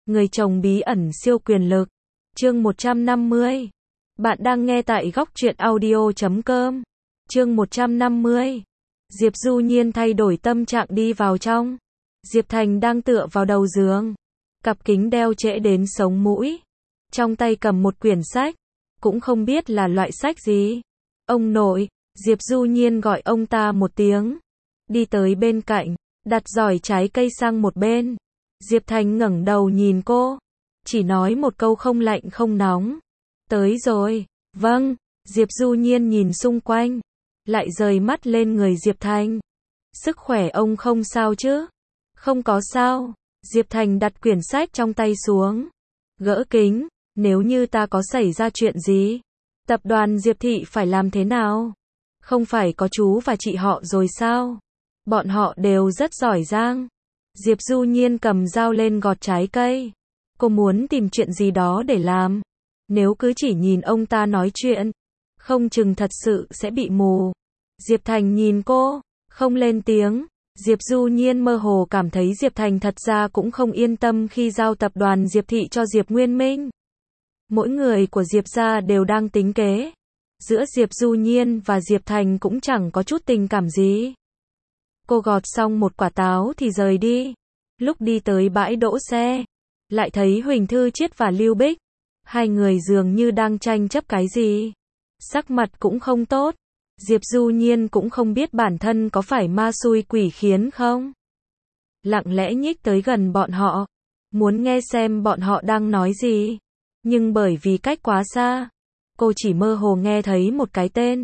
Người chồng bí ẩn siêu quyền lực. Chương 150. Bạn đang nghe tại góc truyện audio.com. Chương 150. Diệp Du Nhiên thay đổi tâm trạng đi vào trong. Diệp Thành đang tựa vào đầu giường. Cặp kính đeo trễ đến sống mũi. Trong tay cầm một quyển sách. Cũng không biết là loại sách gì. Ông nội. Diệp Du Nhiên gọi ông ta một tiếng. Đi tới bên cạnh. Đặt giỏ trái cây sang một bên. Diệp Thành ngẩng đầu nhìn cô. Chỉ nói một câu không lạnh không nóng. Tới rồi. Vâng. Diệp Du Nhiên nhìn xung quanh. Lại rời mắt lên người Diệp Thành. Sức khỏe ông không sao chứ? Không có sao. Diệp Thành đặt quyển sách trong tay xuống. Gỡ kính. Nếu như ta có xảy ra chuyện gì? Tập đoàn Diệp Thị phải làm thế nào? Không phải có chú và chị họ rồi sao? Bọn họ đều rất giỏi giang. Diệp Du Nhiên cầm dao lên gọt trái cây. Cô muốn tìm chuyện gì đó để làm. Nếu cứ chỉ nhìn ông ta nói chuyện, không chừng thật sự sẽ bị mù. Diệp Thành nhìn cô, không lên tiếng. Diệp Du Nhiên mơ hồ cảm thấy Diệp Thành thật ra cũng không yên tâm khi giao tập đoàn Diệp Thị cho Diệp Nguyên Minh. Mỗi người của Diệp gia đều đang tính kế. Giữa Diệp Du Nhiên và Diệp Thành cũng chẳng có chút tình cảm gì. Cô gọt xong một quả táo thì rời đi. Lúc đi tới bãi đỗ xe, lại thấy Huỳnh Thư Chiết và Lưu Bích. Hai người dường như đang tranh chấp cái gì. Sắc mặt cũng không tốt. Diệp Du Nhiên cũng không biết bản thân có phải ma xui quỷ khiến không. Lặng lẽ nhích tới gần bọn họ. Muốn nghe xem bọn họ đang nói gì. Nhưng bởi vì cách quá xa, cô chỉ mơ hồ nghe thấy một cái tên.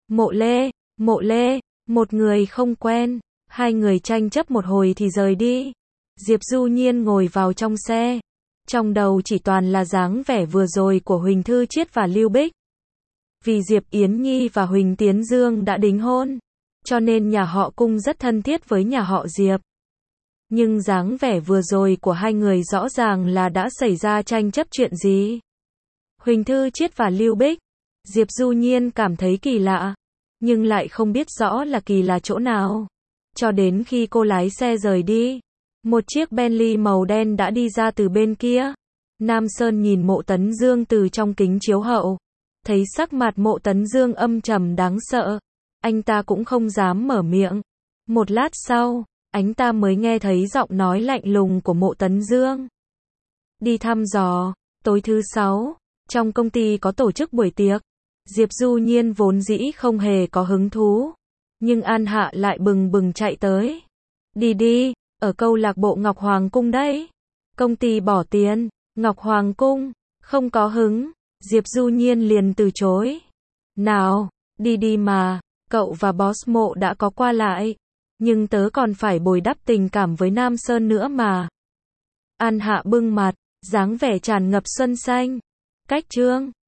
Mộ Lê, một người không quen. Hai người tranh chấp một hồi thì rời đi. Diệp Du Nhiên ngồi vào trong xe. Trong đầu chỉ toàn là dáng vẻ vừa rồi của Huỳnh Thư Chiết và Lưu Bích. Vì Diệp Yến Nhi và Huỳnh Tiến Dương đã đính hôn, cho nên nhà họ Cung rất thân thiết với nhà họ Diệp. Nhưng dáng vẻ vừa rồi của hai người rõ ràng là đã xảy ra tranh chấp chuyện gì. Huỳnh Thư Chiết và Lưu Bích. Diệp Du Nhiên cảm thấy kỳ lạ, nhưng lại không biết rõ là kỳ lạ chỗ nào. Cho đến khi cô lái xe rời đi, một chiếc Bentley màu đen đã đi ra từ bên kia. Nam Sơn nhìn Mộ Tấn Dương từ trong kính chiếu hậu. Thấy sắc mặt Mộ Tấn Dương âm trầm đáng sợ. Anh ta cũng không dám mở miệng. Một lát sau, anh ta mới nghe thấy giọng nói lạnh lùng của Mộ Tấn Dương. Đi thăm dò. Tối thứ 6, trong công ty có tổ chức buổi tiệc. Diệp Du Nhiên vốn dĩ không hề có hứng thú. Nhưng An Hạ lại bừng bừng chạy tới. Đi, ở câu lạc bộ Ngọc Hoàng Cung đấy. Công ty bỏ tiền. Ngọc Hoàng Cung, không có hứng. Diệp Du Nhiên liền từ chối. Nào, đi mà, cậu và boss Mộ đã có qua lại. Nhưng tớ còn phải bồi đắp tình cảm với Nam Sơn nữa mà. An Hạ bưng mặt, dáng vẻ tràn ngập xuân xanh. Cách chương